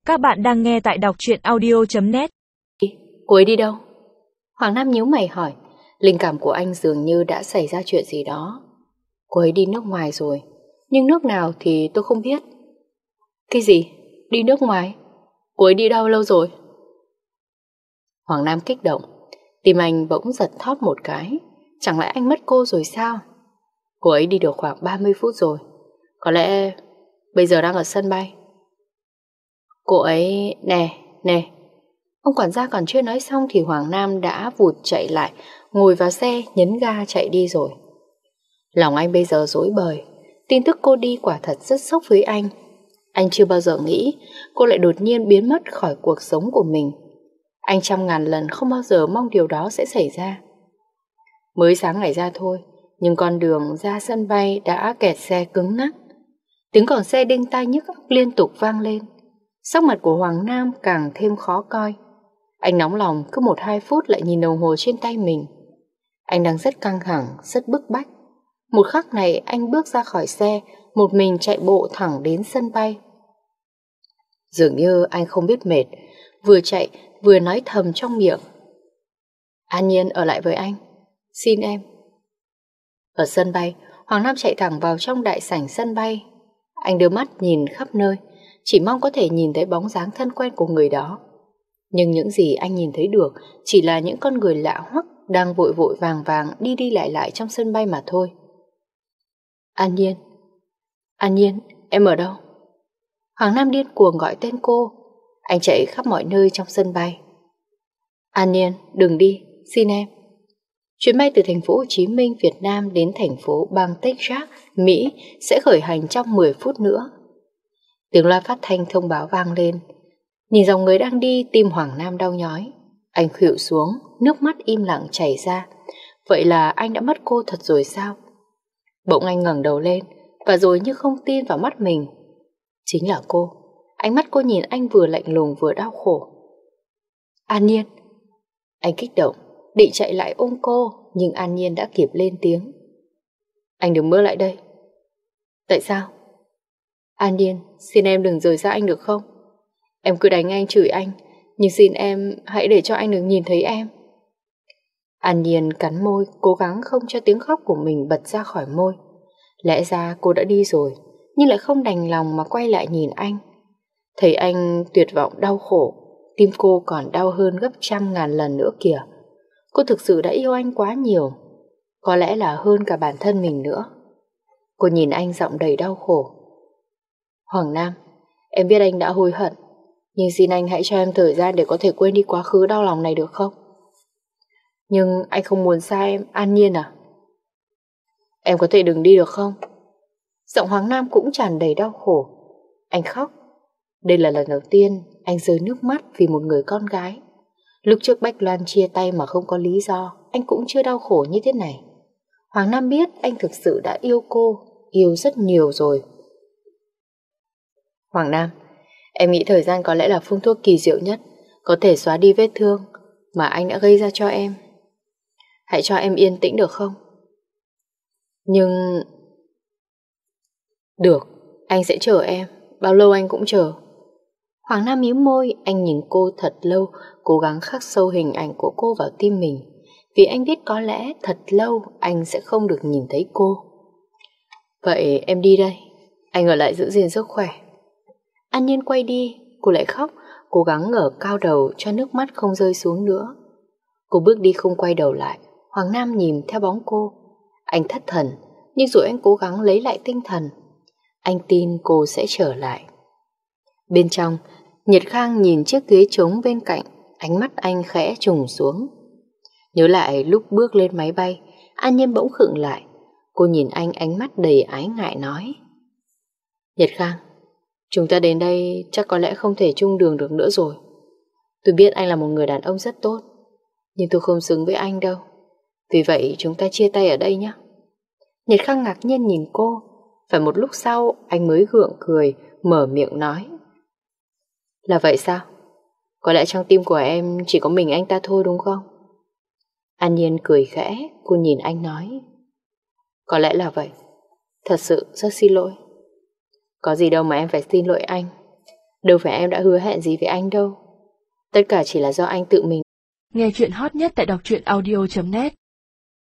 Các bạn đang nghe tại đọc truyện audio.net. Cô ấy đi đâu? Hoàng Nam nhíu mày hỏi. Linh cảm của anh dường như đã xảy ra chuyện gì đó. Cô ấy đi nước ngoài rồi, nhưng nước nào thì tôi không biết. Cái gì? Đi nước ngoài? Cô ấy đi đâu lâu rồi? Hoàng Nam kích động. Tim anh bỗng giật thót một cái. Chẳng lẽ anh mất cô rồi sao? Cô ấy đi được khoảng 30 phút rồi. Có lẽ bây giờ đang ở sân bay. Cô ấy... Nè. Ông quản gia còn chưa nói xong thì Hoàng Nam đã vụt chạy lại, ngồi vào xe, nhấn ga chạy đi rồi. Lòng anh bây giờ rối bời. Tin tức cô đi quả thật rất sốc với anh. Anh chưa bao giờ nghĩ cô lại đột nhiên biến mất khỏi cuộc sống của mình. Anh trăm ngàn lần không bao giờ mong điều đó sẽ xảy ra. Mới sáng ngày ra thôi, nhưng con đường ra sân bay đã kẹt xe cứng ngắc. Tiếng còi xe đinh tai nhức óc liên tục vang lên. Sắc mặt của Hoàng Nam càng thêm khó coi. Anh nóng lòng cứ 1-2 phút lại nhìn đồng hồ trên tay mình. Anh đang rất căng thẳng, rất bức bách. Một khắc này anh bước ra khỏi xe, một mình chạy bộ thẳng đến sân bay. Dường như anh không biết mệt, vừa chạy vừa nói thầm trong miệng. An Nhiên ở lại với anh, xin em. Ở sân bay, Hoàng Nam chạy thẳng vào trong đại sảnh sân bay. Anh đưa mắt nhìn khắp nơi, chỉ mong có thể nhìn thấy bóng dáng thân quen của người đó. Nhưng những gì anh nhìn thấy được chỉ là những con người lạ hoắc đang vội vội vàng vàng đi đi lại lại trong sân bay mà thôi. An Nhiên, em ở đâu? Hoàng Nam điên cuồng gọi tên cô. Anh chạy khắp mọi nơi trong sân bay. An Nhiên, đừng đi, xin em. Chuyến bay từ thành phố Hồ Chí Minh, Việt Nam đến thành phố bang Texas, Mỹ sẽ khởi hành trong 10 phút nữa. Tiếng loa phát thanh thông báo vang lên. Nhìn dòng người đang đi, tim Hoàng Nam đau nhói. Anh khuỵu xuống, nước mắt im lặng chảy ra. Vậy là anh đã mất cô thật rồi sao? Bỗng anh ngẩng đầu lên, và rồi như không tin vào mắt mình. Chính là cô. Ánh mắt cô nhìn anh vừa lạnh lùng vừa đau khổ. An Nhiên. Anh kích động, định chạy lại ôm cô, nhưng An Nhiên đã kịp lên tiếng. Anh đừng bước lại đây. Tại sao? An Nhiên, xin em đừng rời xa anh được không? Em cứ đánh anh, chửi anh, nhưng xin em hãy để cho anh được nhìn thấy em. An Nhiên cắn môi, cố gắng không cho tiếng khóc của mình bật ra khỏi môi. Lẽ ra cô đã đi rồi, nhưng lại không đành lòng mà quay lại nhìn anh. Thấy anh tuyệt vọng đau khổ, tim cô còn đau hơn gấp 100.000 lần nữa kìa. Cô thực sự đã yêu anh quá nhiều, có lẽ là hơn cả bản thân mình nữa. Cô nhìn anh giọng đầy đau khổ. Hoàng Nam, em biết anh đã hối hận, nhưng xin anh hãy cho em thời gian để có thể quên đi quá khứ đau lòng này được không? Nhưng anh không muốn xa em, An Nhiên à? Em có thể đừng đi được không? Giọng Hoàng Nam cũng tràn đầy đau khổ. Anh khóc. Đây là lần đầu tiên anh rơi nước mắt vì một người con gái. Lúc trước Bách Loan chia tay mà không có lý do, anh cũng chưa đau khổ như thế này. Hoàng Nam biết anh thực sự đã yêu cô, yêu rất nhiều rồi. Hoàng Nam, em nghĩ thời gian có lẽ là phương thuốc kỳ diệu nhất, có thể xóa đi vết thương mà anh đã gây ra cho em. Hãy cho em yên tĩnh được không? Nhưng... Được, anh sẽ chờ em, bao lâu anh cũng chờ. Hoàng Nam mím môi, anh nhìn cô thật lâu, cố gắng khắc sâu hình ảnh của cô vào tim mình, vì anh biết có lẽ thật lâu anh sẽ không được nhìn thấy cô. Vậy em đi đây, anh ở lại giữ gìn sức khỏe. An Nhiên quay đi, cô lại khóc, cố gắng ngẩng cao đầu cho nước mắt không rơi xuống nữa. Cô bước đi không quay đầu lại. Hoàng Nam nhìn theo bóng cô. Anh thất thần, nhưng rồi anh cố gắng lấy lại tinh thần. Anh tin cô sẽ trở lại. Bên trong, Nhật Khang nhìn chiếc ghế trống bên cạnh, ánh mắt anh khẽ trùng xuống. Nhớ lại lúc bước lên máy bay, An Nhiên bỗng khựng lại. Cô nhìn anh ánh mắt đầy ái ngại nói. Nhật Khang, chúng ta đến đây chắc có lẽ không thể chung đường được nữa rồi. Tôi biết anh là một người đàn ông rất tốt, nhưng tôi không xứng với anh đâu. Vì vậy chúng ta chia tay ở đây nhé. Nhật Khang ngạc nhiên nhìn cô. Phải một lúc sau anh mới gượng cười, mở miệng nói. Là vậy sao? Có lẽ trong tim của em chỉ có mình anh ta thôi đúng không? An Nhiên cười khẽ, cô nhìn anh nói. Có lẽ là vậy. Thật sự rất xin lỗi. Có gì đâu mà em phải xin lỗi anh. Đâu phải em đã hứa hẹn gì với anh đâu. Tất cả chỉ là do anh tự mình. Nghe chuyện hot nhất tại đọc truyện audio.net